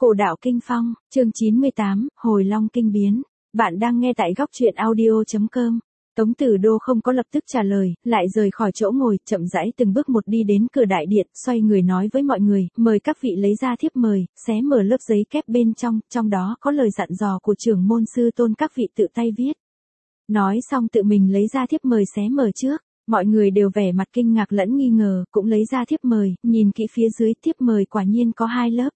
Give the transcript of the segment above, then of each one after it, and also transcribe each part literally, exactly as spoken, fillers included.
Cổ đạo kinh phong, chương chín mươi tám, Hồi Long kinh biến. Bạn đang nghe tại góc truyện audio chấm com. Tống Tử Đô không có lập tức trả lời, lại rời khỏi chỗ ngồi, chậm rãi từng bước một đi đến cửa đại điện, xoay người nói với mọi người, mời các vị lấy ra thiếp mời, xé mở lớp giấy kép bên trong, trong đó có lời dặn dò của trưởng môn sư tôn các vị tự tay viết. Nói xong tự mình lấy ra thiếp mời xé mở trước. Mọi người đều vẻ mặt kinh ngạc lẫn nghi ngờ, cũng lấy ra thiếp mời, nhìn kỹ phía dưới thiếp mời quả nhiên có hai lớp.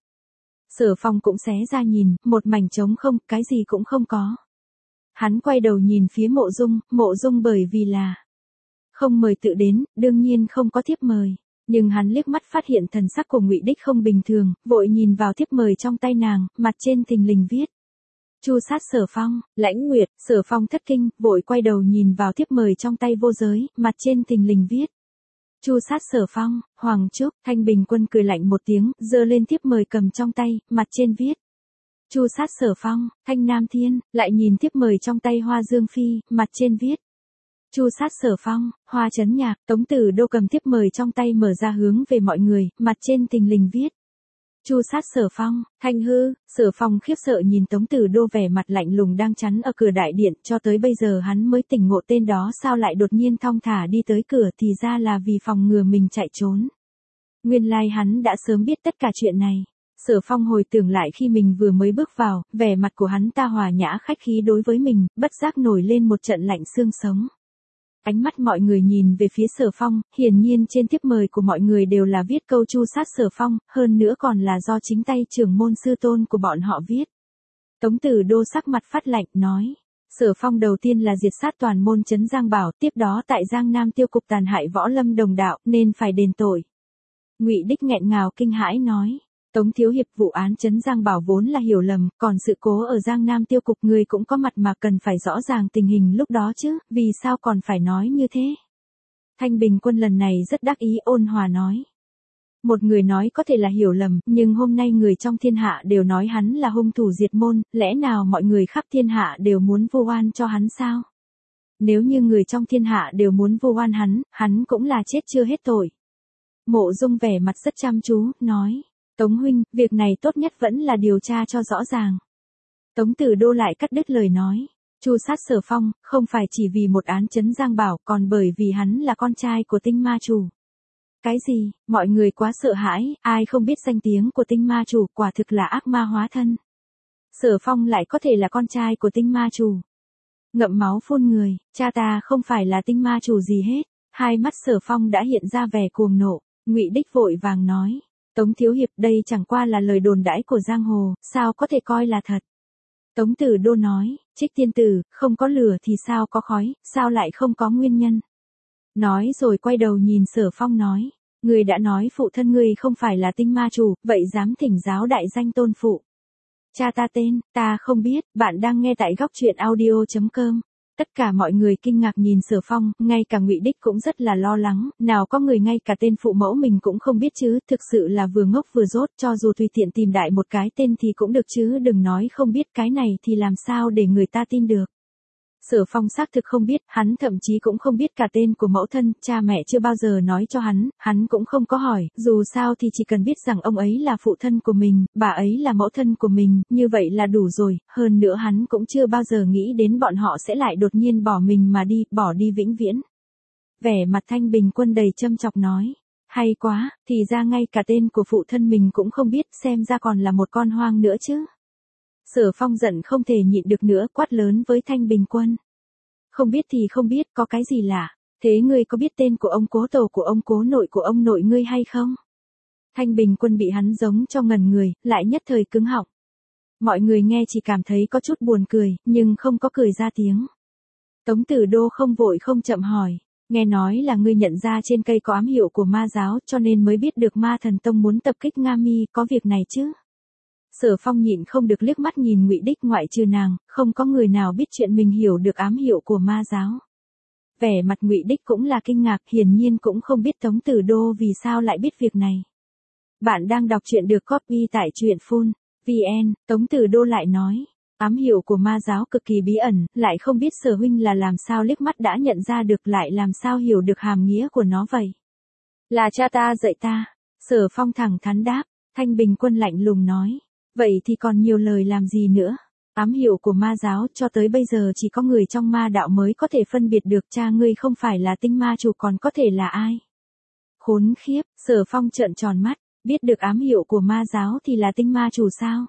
Sở Phong cũng xé ra nhìn, một mảnh trống không, cái gì cũng không có. Hắn quay đầu nhìn phía Mộ Dung, Mộ Dung bởi vì là không mời tự đến, đương nhiên không có thiếp mời. Nhưng hắn liếc mắt phát hiện thần sắc của Ngụy Đích không bình thường, vội nhìn vào thiếp mời trong tay nàng, mặt trên thình lình viết. Chu sát Sở Phong, Lãnh Nguyệt. Sở Phong thất kinh, vội quay đầu nhìn vào thiếp mời trong tay vô giới, mặt trên thình lình viết. Chu sát Sở Phong, Hoàng Trúc. Thanh Bình Quân cười lạnh một tiếng, giơ lên thiếp mời cầm trong tay, mặt trên viết. Chu sát Sở Phong, Thanh Nam Thiên. Lại nhìn thiếp mời trong tay Hoa Dương Phi, mặt trên viết. Chu sát Sở Phong, Hoa Chấn Nhạc. Tống Tử Đô cầm thiếp mời trong tay mở ra hướng về mọi người, mặt trên thình lình viết. Chu sát Sở Phong, Thanh Hư. Sở Phong khiếp sợ nhìn Tống Tử Đô vẻ mặt lạnh lùng đang chắn ở cửa đại điện, cho tới bây giờ hắn mới tỉnh ngộ tên đó sao lại đột nhiên thong thả đi tới cửa, thì ra là vì phòng ngừa mình chạy trốn. Nguyên lai hắn đã sớm biết tất cả chuyện này. Sở Phong hồi tưởng lại khi mình vừa mới bước vào, vẻ mặt của hắn ta hòa nhã khách khí đối với mình, bất giác nổi lên một trận lạnh xương sống. Ánh mắt mọi người nhìn về phía Sở Phong, hiển nhiên trên thiếp mời của mọi người đều là viết câu chu sát Sở Phong, hơn nữa còn là do chính tay trưởng môn sư tôn của bọn họ viết. Tống Tử Đô sắc mặt phát lạnh, nói. Sở Phong đầu tiên là diệt sát toàn môn trấn Giang Bảo, tiếp đó tại Giang Nam tiêu cục tàn hại võ lâm đồng đạo, nên phải đền tội. Ngụy Đích nghẹn ngào kinh hãi nói. Tống thiếu hiệp, vụ án trấn Giang Bảo vốn là hiểu lầm, còn sự cố ở Giang Nam tiêu cục người cũng có mặt mà cần phải rõ ràng tình hình lúc đó chứ, vì sao còn phải nói như thế? Thanh Bình Quân lần này rất đắc ý ôn hòa nói. Một người nói có thể là hiểu lầm, nhưng hôm nay người trong thiên hạ đều nói hắn là hung thủ diệt môn, lẽ nào mọi người khắp thiên hạ đều muốn vu oan cho hắn sao? Nếu như người trong thiên hạ đều muốn vu oan hắn, hắn cũng là chết chưa hết tội. Mộ Dung vẻ mặt rất chăm chú, nói. Tống huynh, việc này tốt nhất vẫn là điều tra cho rõ ràng. Tống Tử Đô lại cắt đứt lời nói. Chu sát Sở Phong, không phải chỉ vì một án trấn Giang Bảo, còn bởi vì hắn là con trai của Tinh Ma Chủ. Cái gì, mọi người quá sợ hãi, ai không biết danh tiếng của Tinh Ma Chủ, quả thực là ác ma hóa thân. Sở Phong lại có thể là con trai của Tinh Ma Chủ. Ngậm máu phun người, cha ta không phải là Tinh Ma Chủ gì hết. Hai mắt Sở Phong đã hiện ra vẻ cuồng nộ, Ngụy Đích vội vàng nói. Tống thiếu hiệp, đây chẳng qua là lời đồn đãi của giang hồ, sao có thể coi là thật. Tống Tử Đô nói, Trích tiên tử, không có lửa thì sao có khói, sao lại không có nguyên nhân. Nói rồi quay đầu nhìn Sở Phong nói, người đã nói phụ thân người không phải là Tinh Ma Chủ, vậy dám thỉnh giáo đại danh tôn phụ. Cha ta tên, ta không biết, bạn đang nghe tại góc truyện audio chấm com. Tất cả mọi người kinh ngạc nhìn Sở Phong, ngay cả Ngụy Đích cũng rất là lo lắng, nào có người ngay cả tên phụ mẫu mình cũng không biết chứ, thực sự là vừa ngốc vừa dốt, cho dù tùy tiện tìm đại một cái tên thì cũng được chứ, đừng nói không biết cái này thì làm sao để người ta tin được. Sở Phong xác thực không biết, hắn thậm chí cũng không biết cả tên của mẫu thân, cha mẹ chưa bao giờ nói cho hắn, hắn cũng không có hỏi, dù sao thì chỉ cần biết rằng ông ấy là phụ thân của mình, bà ấy là mẫu thân của mình, như vậy là đủ rồi, hơn nữa hắn cũng chưa bao giờ nghĩ đến bọn họ sẽ lại đột nhiên bỏ mình mà đi, bỏ đi vĩnh viễn. Vẻ mặt Thanh Bình Quân đầy châm chọc nói, hay quá, thì ra ngay cả tên của phụ thân mình cũng không biết, xem ra còn là một con hoang nữa chứ. Sở Phong giận không thể nhịn được nữa, quát lớn với Thanh Bình Quân. Không biết thì không biết, có cái gì lạ, thế ngươi có biết tên của ông cố tổ của ông cố nội của ông nội ngươi hay không? Thanh Bình Quân bị hắn giống cho ngần người, lại nhất thời cứng họng. Mọi người nghe chỉ cảm thấy có chút buồn cười, nhưng không có cười ra tiếng. Tống Tử Đô không vội không chậm hỏi, nghe nói là ngươi nhận ra trên cây có ám hiệu của ma giáo cho nên mới biết được Ma Thần Tông muốn tập kích Nga Mi, có việc này chứ? Sở Phong nhịn không được liếc mắt nhìn Ngụy Đích, ngoại trừ nàng, không có người nào biết chuyện mình hiểu được ám hiệu của ma giáo. Vẻ mặt Ngụy Đích cũng là kinh ngạc, hiển nhiên cũng không biết Tống Tử Đô vì sao lại biết việc này. Bạn đang đọc truyện được copy tại truyện phun chấm vn, Tống Tử Đô lại nói, ám hiệu của ma giáo cực kỳ bí ẩn, lại không biết Sở huynh là làm sao liếc mắt đã nhận ra được, lại làm sao hiểu được hàm nghĩa của nó vậy. Là cha ta dạy ta. Sở Phong thẳng thắn đáp. Thanh Bình Quân lạnh lùng nói. Vậy thì còn nhiều lời làm gì nữa? Ám hiệu của ma giáo cho tới bây giờ chỉ có người trong ma đạo mới có thể phân biệt được, cha ngươi không phải là tinh ma chủ còn có thể là ai? Khốn khiếp, Sở Phong trợn tròn mắt, biết được ám hiệu của ma giáo thì là tinh ma chủ sao?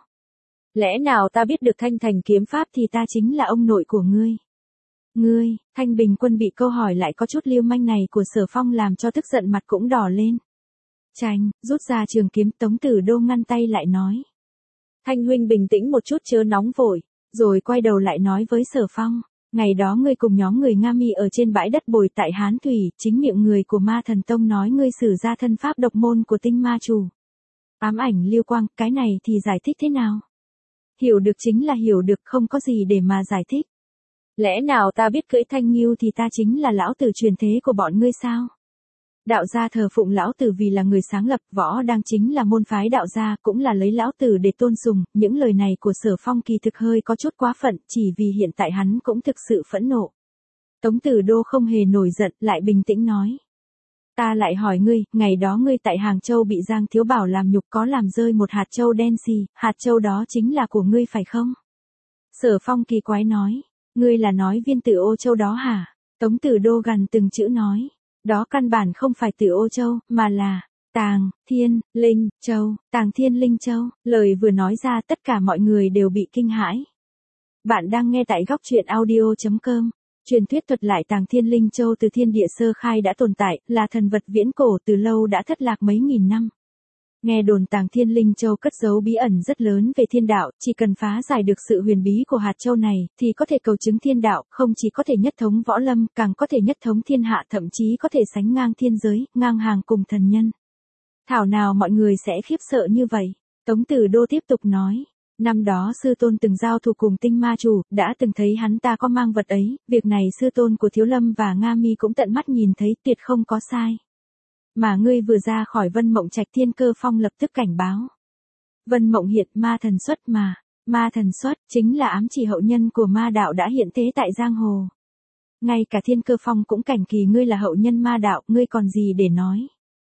Lẽ nào ta biết được Thanh Thành kiếm pháp thì ta chính là ông nội của ngươi? Ngươi, Thanh Bình Quân bị câu hỏi lại có chút lưu manh này của Sở Phong làm cho tức giận mặt cũng đỏ lên. Chanh, rút ra trường kiếm, Tống Tử Đô ngăn tay lại nói. Thanh huynh bình tĩnh một chút chớ nóng vội, rồi quay đầu lại nói với Sở Phong. Ngày đó ngươi cùng nhóm người Nga Mi ở trên bãi đất bồi tại Hán Thủy, chính miệng người của Ma Thần Tông nói ngươi sử ra thân pháp độc môn của tinh ma chủ. Ám ảnh lưu quang, cái này thì giải thích thế nào? Hiểu được chính là hiểu được, không có gì để mà giải thích. Lẽ nào ta biết cưỡi thanh nghiêu thì ta chính là lão tử truyền thế của bọn ngươi sao? Đạo gia thờ phụng lão tử vì là người sáng lập, võ đang chính là môn phái đạo gia, cũng là lấy lão tử để tôn sùng. Những lời này của Sở Phong kỳ thực hơi có chút quá phận, chỉ vì hiện tại hắn cũng thực sự phẫn nộ. Tống Tử Đô không hề nổi giận, lại bình tĩnh nói. Ta lại hỏi ngươi, ngày đó ngươi tại Hàng Châu bị Giang Thiếu Bảo làm nhục có làm rơi một hạt châu đen xì, hạt châu đó chính là của ngươi phải không? Sở Phong kỳ quái nói, ngươi là nói viên tử ô châu đó hả? Tống Tử Đô gằn từng chữ nói. Đó căn bản không phải Tử Ô Châu, mà là Tàng Thiên Linh Châu, Tàng Thiên Linh Châu. Lời vừa nói ra tất cả mọi người đều bị kinh hãi. Bạn đang nghe tại góc truyện audio chấm com. Truyền thuyết thuật lại Tàng Thiên Linh Châu từ thiên địa sơ khai đã tồn tại, là thần vật viễn cổ từ lâu đã thất lạc mấy nghìn năm. Nghe đồn Tàng Thiên Linh Châu cất giấu bí ẩn rất lớn về thiên đạo, chỉ cần phá giải được sự huyền bí của hạt châu này, thì có thể cầu chứng thiên đạo, không chỉ có thể nhất thống võ lâm, càng có thể nhất thống thiên hạ, thậm chí có thể sánh ngang thiên giới, ngang hàng cùng thần nhân. Thảo nào mọi người sẽ khiếp sợ như vậy? Tống Tử Đô tiếp tục nói. Năm đó sư tôn từng giao thủ cùng tinh ma chủ, đã từng thấy hắn ta có mang vật ấy, việc này sư tôn của Thiếu Lâm và Nga Mi cũng tận mắt nhìn thấy, tuyệt không có sai. Mà ngươi vừa ra khỏi Vân Mộng Trạch Thiên Cơ Phong lập tức cảnh báo. Vân Mộng hiện ma thần xuất mà, ma thần xuất chính là ám chỉ hậu nhân của ma đạo đã hiện thế tại giang hồ. Ngay cả Thiên Cơ Phong cũng cảnh kỳ ngươi là hậu nhân ma đạo, ngươi còn gì để nói.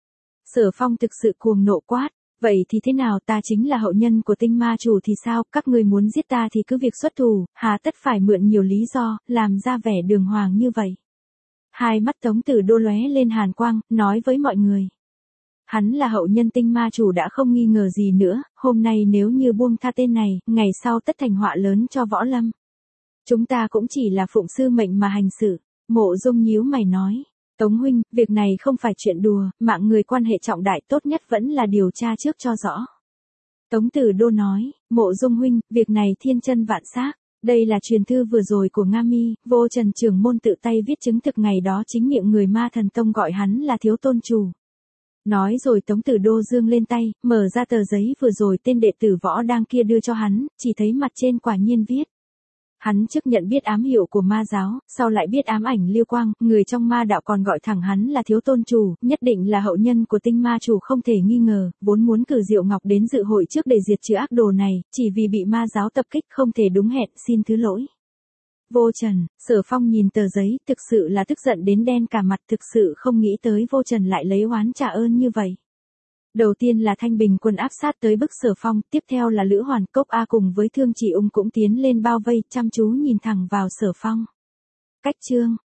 Sở Phong thực sự cuồng nộ quát, vậy thì thế nào, ta chính là hậu nhân của tinh ma chủ thì sao, các ngươi muốn giết ta thì cứ việc xuất thủ, hà tất phải mượn nhiều lý do, làm ra vẻ đường hoàng như vậy. Hai mắt Tống Tử Đô lóe lên hàn quang, nói với mọi người. Hắn là hậu nhân tinh ma chủ đã không nghi ngờ gì nữa, hôm nay nếu như buông tha tên này, ngày sau tất thành họa lớn cho võ lâm. Chúng ta cũng chỉ là phụng sư mệnh mà hành sự. Mộ Dung nhíu mày nói. Tống huynh, việc này không phải chuyện đùa, mạng người quan hệ trọng đại, tốt nhất vẫn là điều tra trước cho rõ. Tống Tử Đô nói, Mộ Dung huynh, việc này thiên chân vạn xác. Đây là truyền thư vừa rồi của Nga Mi, Vô Trần trưởng môn tự tay viết chứng thực ngày đó chính miệng người Ma Thần Tông gọi hắn là thiếu tôn chủ. Nói rồi Tống Tử Đô giương lên tay, mở ra tờ giấy vừa rồi tên đệ tử võ đang kia đưa cho hắn, chỉ thấy mặt trên quả nhiên viết. Hắn trước nhận biết ám hiệu của ma giáo, sau lại biết ám ảnh lưu quang, người trong ma đạo còn gọi thẳng hắn là thiếu tôn chủ, nhất định là hậu nhân của tinh ma chủ không thể nghi ngờ, vốn muốn cử Diệu Ngọc đến dự hội trước để diệt trừ ác đồ này, chỉ vì bị ma giáo tập kích không thể đúng hẹn, xin thứ lỗi. Vô Trần, Sở Phong nhìn tờ giấy, thực sự là tức giận đến đen cả mặt, thực sự không nghĩ tới Vô Trần lại lấy oán trả ơn như vậy. Đầu tiên là Thanh Bình Quân áp sát tới bức Sở Phong, tiếp theo là Lữ Hoàn, Cốc A cùng với Thương Chỉ Ung cũng tiến lên bao vây, chăm chú nhìn thẳng vào Sở Phong. Cách chương